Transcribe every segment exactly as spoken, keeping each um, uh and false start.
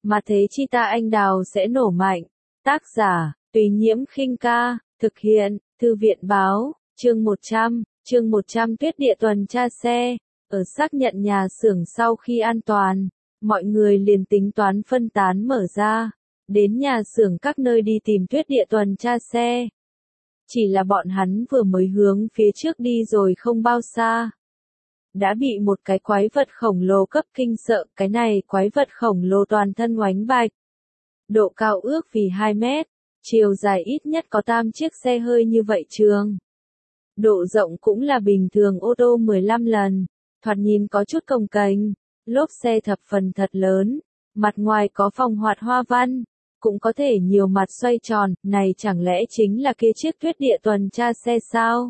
mà thế chi ta anh đào sẽ nổ mạnh. Tác giả, Tùy Nhiễm Khinh Ca, thực hiện, Thư viện Báo, chương một trăm, chương một trăm tuyết địa tuần tra xe. Ở xác nhận nhà xưởng sau khi an toàn, mọi người liền tính toán phân tán mở ra, đến nhà xưởng các nơi đi tìm tuyết địa tuần tra xe. Chỉ là bọn hắn vừa mới hướng phía trước đi rồi không bao xa, đã bị một cái quái vật khổng lồ cấp kinh sợ. Cái này quái vật khổng lồ toàn thân oánh bạch, độ cao ước vì hai mét, chiều dài ít nhất có tam chiếc xe hơi như vậy trường. Độ rộng cũng là bình thường ô tô mười lăm lần, thoạt nhìn có chút cồng kềnh, lốp xe thập phần thật lớn, mặt ngoài có phong hoạt hoa văn, cũng có thể nhiều mặt xoay tròn, này chẳng lẽ chính là kia chiếc tuyết địa tuần tra xe sao?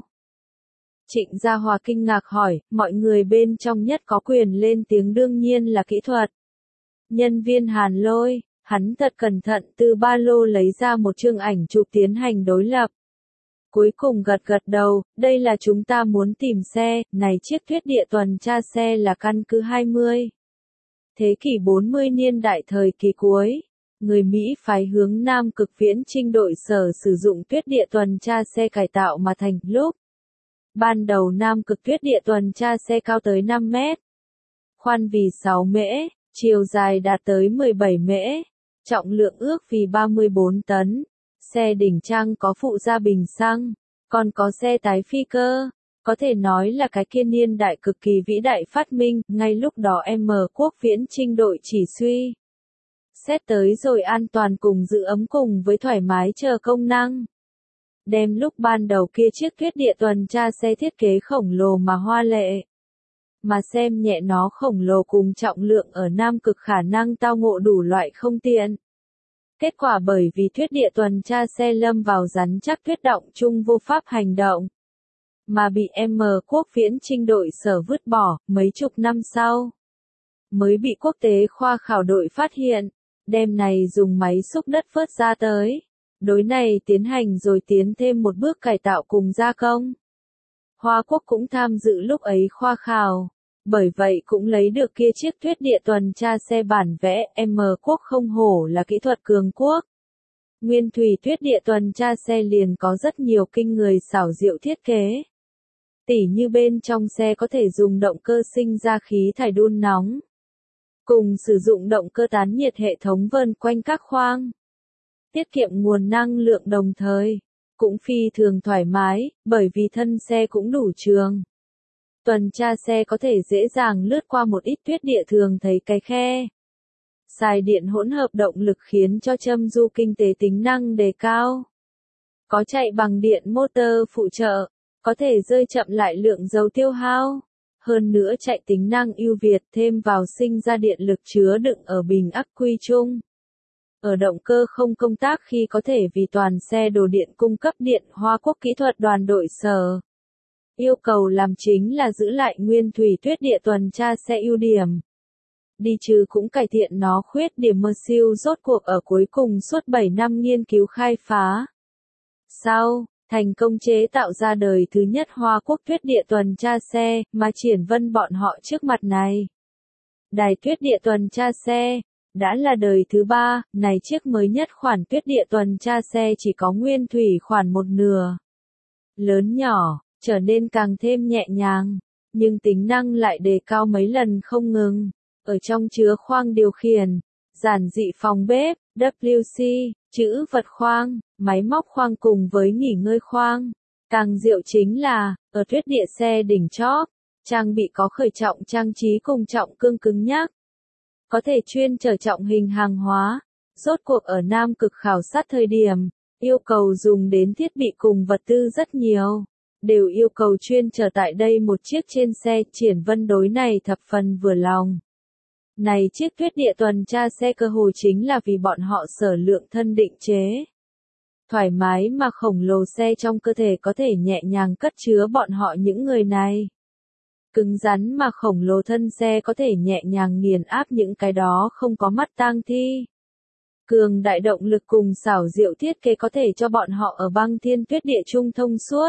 Trịnh Gia Hòa kinh ngạc hỏi, mọi người bên trong nhất có quyền lên tiếng đương nhiên là kỹ thuật. Nhân viên Hàn Lôi, hắn thật cẩn thận từ ba lô lấy ra một chương ảnh chụp tiến hành đối lập. Cuối cùng gật gật đầu, đây là chúng ta muốn tìm xe, này chiếc tuyết địa tuần tra xe là căn cứ hai mươi. Thế kỷ bốn mươi niên đại thời kỳ cuối, người Mỹ phái hướng Nam Cực Viễn Chinh đội sở sử dụng tuyết địa tuần tra xe cải tạo mà thành. Lúc ban đầu Nam Cực tuyết địa tuần tra xe cao tới năm mét, khoan vì sáu mễ, chiều dài đạt tới mười bảy mễ, trọng lượng ước vì ba mươi bốn tấn. Xe đỉnh trang có phụ gia bình xăng, còn có xe tái phi cơ, có thể nói là cái kia niên đại cực kỳ vĩ đại phát minh. Ngay lúc đó M Quốc Viễn Chinh đội chỉ suy xét tới rồi an toàn cùng giữ ấm cùng với thoải mái chờ công năng. Đem lúc ban đầu kia chiếc tuyết địa tuần tra xe thiết kế khổng lồ mà hoa lệ, mà xem nhẹ nó khổng lồ cùng trọng lượng ở Nam Cực khả năng tao ngộ đủ loại không tiện. Kết quả bởi vì tuyết địa tuần tra xe lâm vào rắn chắc tuyết động chung vô pháp hành động, mà bị M Quốc Viễn Chinh đội sở vứt bỏ. Mấy chục năm sau, mới bị quốc tế khoa khảo đội phát hiện, đem này dùng máy xúc đất vớt ra tới. Đối này tiến hành rồi tiến thêm một bước cải tạo cùng gia công. Hoa Quốc cũng tham dự lúc ấy khoa khảo, bởi vậy cũng lấy được kia chiếc tuyết địa tuần tra xe bản vẽ. M Quốc không hổ là kỹ thuật cường quốc. Nguyên thủy tuyết địa tuần tra xe liền có rất nhiều kinh người xảo diệu thiết kế. Tỉ như bên trong xe có thể dùng động cơ sinh ra khí thải đun nóng, cùng sử dụng động cơ tán nhiệt hệ thống vờn quanh các khoang, tiết kiệm nguồn năng lượng đồng thời, cũng phi thường thoải mái, bởi vì thân xe cũng đủ trường. Tuần tra xe có thể dễ dàng lướt qua một ít tuyết địa thường thấy cái khe. Xài điện hỗn hợp động lực khiến cho châm du kinh tế tính năng đề cao. Có chạy bằng điện motor phụ trợ, có thể rơi chậm lại lượng dầu tiêu hao. Hơn nữa chạy tính năng ưu việt thêm vào sinh ra điện lực chứa đựng ở bình ắc quy chung. Ở động cơ không công tác khi có thể vì toàn xe đồ điện cung cấp điện. Hoa Quốc kỹ thuật đoàn đội sở yêu cầu làm chính là giữ lại nguyên thủy tuyết địa tuần tra xe ưu điểm, đi trừ cũng cải thiện nó khuyết điểm. Mơ siêu rốt cuộc ở cuối cùng suốt bảy năm nghiên cứu khai phá sau, thành công chế tạo ra đời thứ nhất Hoa Quốc tuyết địa tuần tra xe, mà Triển Vân bọn họ trước mặt này. Đài tuyết địa tuần tra xe đã là đời thứ ba, này chiếc mới nhất khoản tuyết địa tuần tra xe chỉ có nguyên thủy khoản một nửa. Lớn nhỏ, trở nên càng thêm nhẹ nhàng, nhưng tính năng lại đề cao mấy lần không ngừng. Ở trong chứa khoang điều khiển, giản dị phòng bếp, W C, chữ vật khoang, máy móc khoang cùng với nghỉ ngơi khoang. Càng diệu chính là, ở tuyết địa xe đỉnh chóp, trang bị có khởi trọng trang trí cùng trọng cương cứng nhắc, có thể chuyên chở trọng hình hàng hóa. Rốt cuộc ở Nam Cực khảo sát thời điểm, yêu cầu dùng đến thiết bị cùng vật tư rất nhiều, đều yêu cầu chuyên chở tại đây một chiếc trên xe. Triển Vân đối này thập phần vừa lòng. Này chiếc tuyết địa tuần tra xe cơ hồ chính là vì bọn họ sở lượng thân định chế. Thoải mái mà khổng lồ xe trong cơ thể có thể nhẹ nhàng cất chứa bọn họ những người này. Cứng rắn mà khổng lồ thân xe có thể nhẹ nhàng nghiền áp những cái đó không có mắt tang thi. Cường đại động lực cùng xảo diệu thiết kế có thể cho bọn họ ở băng thiên tuyết địa trung thông suốt.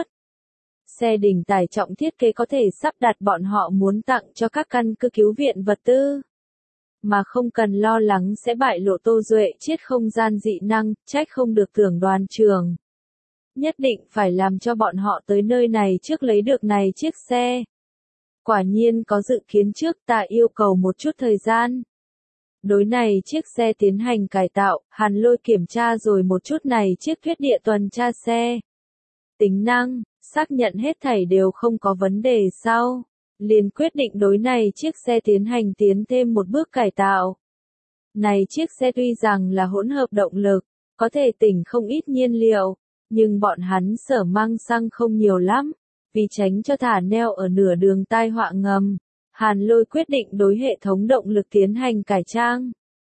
Xe đỉnh tải trọng thiết kế có thể sắp đặt bọn họ muốn tặng cho các căn cứ cứu viện vật tư. mà không cần lo lắng sẽ bại lộ Tô Duệ Chiết không gian dị năng, trách không được Tưởng Đoàn Trường. Nhất định phải làm cho bọn họ tới nơi này trước lấy được này chiếc xe. Quả nhiên có dự kiến trước, ta yêu cầu một chút thời gian. Đối này chiếc xe tiến hành cải tạo, Hàn Lôi kiểm tra rồi một chút này chiếc thuyết địa tuần tra xe. Tính năng, xác nhận hết thảy đều không có vấn đề sau. Liền quyết định đối này chiếc xe tiến hành tiến thêm một bước cải tạo. Này chiếc xe tuy rằng là hỗn hợp động lực, có thể tỉnh không ít nhiên liệu, nhưng bọn hắn sở mang xăng không nhiều lắm, vì tránh cho thả neo ở nửa đường tai họa ngầm. Hàn Lôi quyết định đối hệ thống động lực tiến hành cải trang.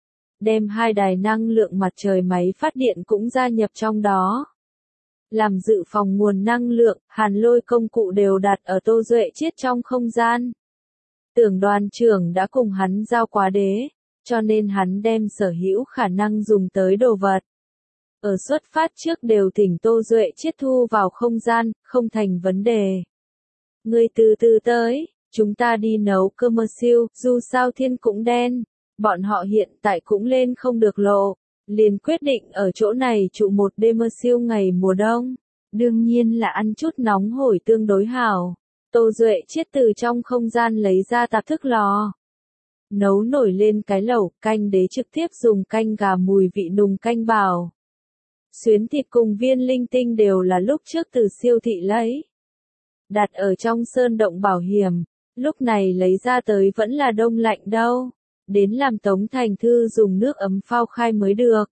Đem hai đài năng lượng mặt trời máy phát điện cũng gia nhập trong đó. Làm dự phòng nguồn năng lượng, Hàn Lôi công cụ đều đặt ở Tô Duệ Chiết trong không gian. Tưởng Đoàn Trưởng đã cùng hắn giao quá đế, cho nên hắn đem sở hữu khả năng dùng tới đồ vật. Ở xuất phát trước đều thỉnh Tô Duệ Chiết thu vào không gian, không thành vấn đề. Ngươi từ từ tới, chúng ta đi nấu cơm mơ siêu, dù sao thiên cũng đen, bọn họ hiện tại cũng lên không được lộ. Liền quyết định ở chỗ này trụ một đêm mơ siêu ngày mùa đông. Đương nhiên là ăn chút nóng hổi tương đối hảo. Tô Duệ Chiết từ trong không gian lấy ra tạp thức lò. Nấu nổi lên cái lẩu, canh đế trực tiếp dùng canh gà mùi vị nùng canh bào. Xuyến thịt cùng viên linh tinh đều là lúc trước từ siêu thị lấy. Đặt ở trong sơn động bảo hiểm, lúc này lấy ra tới vẫn là đông lạnh đâu. Đến làm Tống Thành Thư dùng nước ấm phao khai mới được.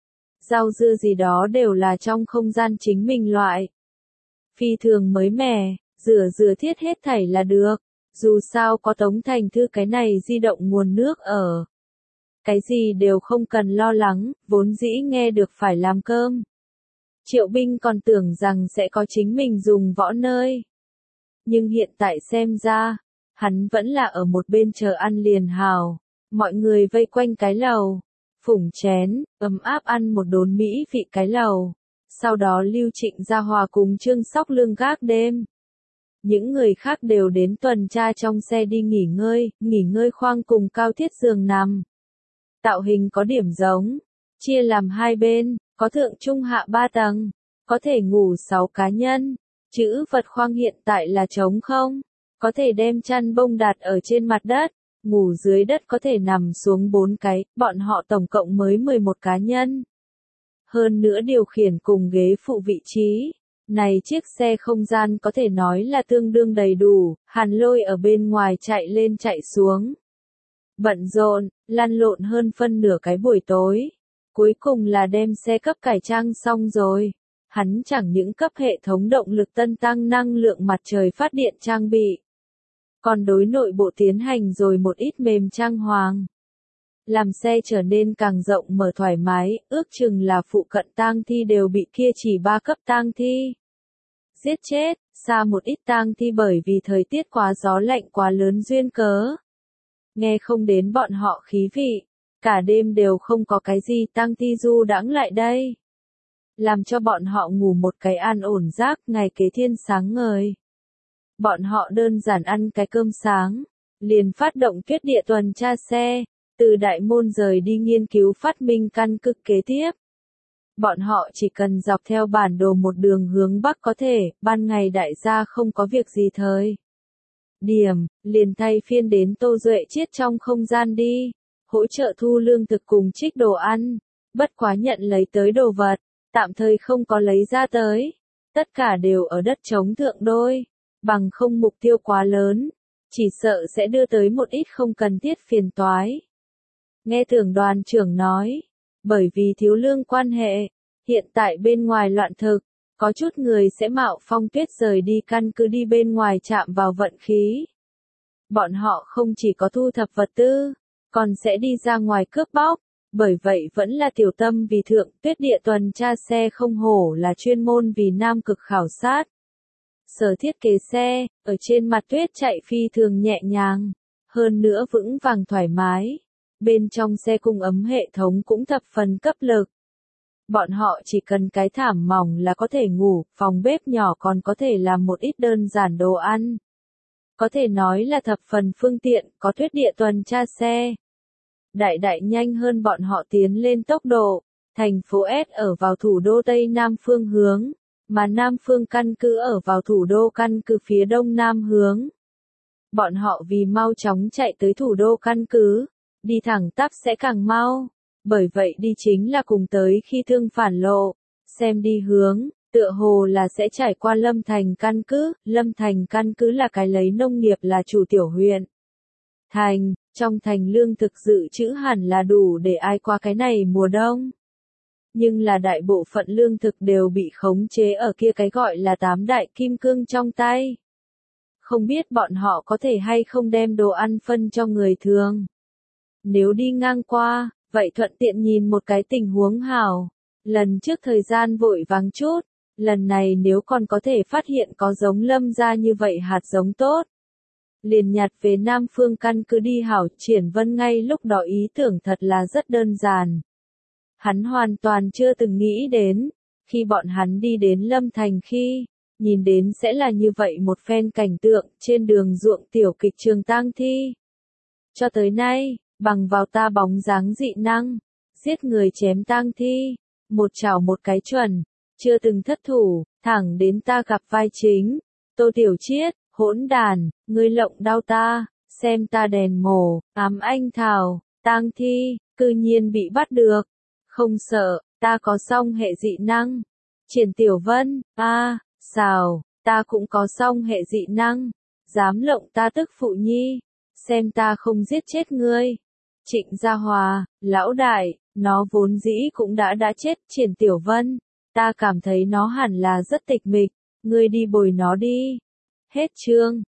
Rau dưa gì đó đều là trong không gian chính mình loại. Phi thường mới mẻ, rửa rửa thiết hết thảy là được. Dù sao có Tống Thành Thư cái này di động nguồn nước ở. Cái gì đều không cần lo lắng, vốn dĩ nghe được phải làm cơm. Triệu Binh còn tưởng rằng sẽ có chính mình dùng võ nơi. Nhưng hiện tại xem ra, hắn vẫn là ở một bên chờ ăn liền hào. Mọi người vây quanh cái lầu, phủng chén, ấm áp ăn một đốn mỹ vị cái lầu. Sau đó Lưu Trịnh Gia Hòa cùng Trương Sóc Lương gác đêm. Những người khác đều đến tuần tra trong xe đi nghỉ ngơi, nghỉ ngơi khoang cùng cao thiết giường nằm. Tạo hình có điểm giống, chia làm hai bên, có thượng trung hạ ba tầng, có thể ngủ sáu cá nhân. Chữ vật khoang hiện tại là trống không, có thể đem chăn bông đặt ở trên mặt đất. Ngủ dưới đất có thể nằm xuống bốn cái, bọn họ tổng cộng mới mười một cá nhân. Hơn nữa điều khiển cùng ghế phụ vị trí. Này chiếc xe không gian có thể nói là tương đương đầy đủ, Hàn Lôi ở bên ngoài chạy lên chạy xuống. Bận rộn, lăn lộn hơn phân nửa cái buổi tối. Cuối cùng là đem xe cấp cải trang xong rồi. Hắn chẳng những cấp hệ thống động lực tân tăng năng lượng mặt trời phát điện trang bị. Còn đối nội bộ tiến hành rồi một ít mềm trang hoàng. Làm xe trở nên càng rộng mở thoải mái, ước chừng là phụ cận tang thi đều bị kia chỉ ba cấp tang thi giết chết, xa một ít tang thi bởi vì thời tiết quá gió lạnh quá lớn duyên cớ. Nghe không đến bọn họ khí vị, cả đêm đều không có cái gì tang thi du đãng lại đây. Làm cho bọn họ ngủ một cái an ổn giấc, ngày kế thiên sáng ngời. Bọn họ đơn giản ăn cái cơm sáng, liền phát động tuyết địa tuần tra xe, từ đại môn rời đi nghiên cứu phát minh căn cứ kế tiếp. Bọn họ chỉ cần dọc theo bản đồ một đường hướng bắc có thể, ban ngày đại gia không có việc gì thời. Điểm, liền thay phiên đến Tô Duệ Chiết trong không gian đi, hỗ trợ thu lương thực cùng trích đồ ăn, bất quá nhận lấy tới đồ vật, tạm thời không có lấy ra tới, tất cả đều ở đất trống thượng đôi. Bằng không mục tiêu quá lớn, chỉ sợ sẽ đưa tới một ít không cần thiết phiền toái. Nghe Tưởng Đoàn Trưởng nói, bởi vì thiếu lương quan hệ, hiện tại bên ngoài loạn thực, có chút người sẽ mạo phong tuyết rời đi căn cứ đi bên ngoài chạm vào vận khí. Bọn họ không chỉ có thu thập vật tư, còn sẽ đi ra ngoài cướp bóc, bởi vậy vẫn là tiểu tâm vì thượng tuyết địa tuần tra xe không hổ là chuyên môn vì Nam Cực khảo sát. Sở thiết kế xe, ở trên mặt tuyết chạy phi thường nhẹ nhàng, hơn nữa vững vàng thoải mái. Bên trong xe cung ấm hệ thống cũng thập phần cấp lực. Bọn họ chỉ cần cái thảm mỏng là có thể ngủ, phòng bếp nhỏ còn có thể làm một ít đơn giản đồ ăn. Có thể nói là thập phần phương tiện, có tuyết địa tuần tra xe. đại đại nhanh hơn bọn họ tiến lên tốc độ. Thành phố S ở vào thủ đô Tây Nam phương hướng, mà Nam phương căn cứ ở vào thủ đô căn cứ phía Đông Nam hướng. Bọn họ vì mau chóng chạy tới thủ đô căn cứ, đi thẳng tắp sẽ càng mau, bởi vậy đi chính là cùng tới khi thương phản lộ, xem đi hướng, tựa hồ là sẽ trải qua Lâm Thành căn cứ, Lâm Thành căn cứ là cái lấy nông nghiệp là chủ tiểu huyện. Thành, trong thành lương thực dự trữ hẳn là đủ để ai qua cái này mùa đông. Nhưng là đại bộ phận lương thực đều bị khống chế ở kia cái gọi là tám đại kim cương trong tay. Không biết bọn họ có thể hay không đem đồ ăn phân cho người thường. Nếu đi ngang qua, vậy thuận tiện nhìn một cái tình huống hảo. Lần trước thời gian vội vàng chút, lần này nếu còn có thể phát hiện có giống Lâm gia như vậy hạt giống tốt. Liền nhặt về Nam phương căn cứ đi hảo. Triển Vân ngay lúc đó ý tưởng thật là rất đơn giản. Hắn hoàn toàn chưa từng nghĩ đến, khi bọn hắn đi đến Lâm Thành khi, nhìn đến sẽ là như vậy một phen cảnh tượng trên đường ruộng tiểu kịch trường tang thi. Cho tới nay, bằng vào ta bóng dáng dị năng, giết người chém tang thi, một chảo một cái chuẩn, chưa từng thất thủ, thẳng đến ta gặp vai chính. Tô Tiểu Chiết, hỗn đàn, ngươi lộng đau ta, xem ta đèn mổ, ám anh thảo, tang thi, cư nhiên bị bắt được. Không sợ, ta có song hệ dị năng. Triển Tiểu Vân, a, xào, ta cũng có song hệ dị năng. Dám lộng ta tức phụ nhi, xem ta không giết chết ngươi. Trịnh Gia Hòa, lão đại, nó vốn dĩ cũng đã đã chết. Triển Tiểu Vân, ta cảm thấy nó hẳn là rất tịch mịch, ngươi đi bồi nó đi. Hết chương.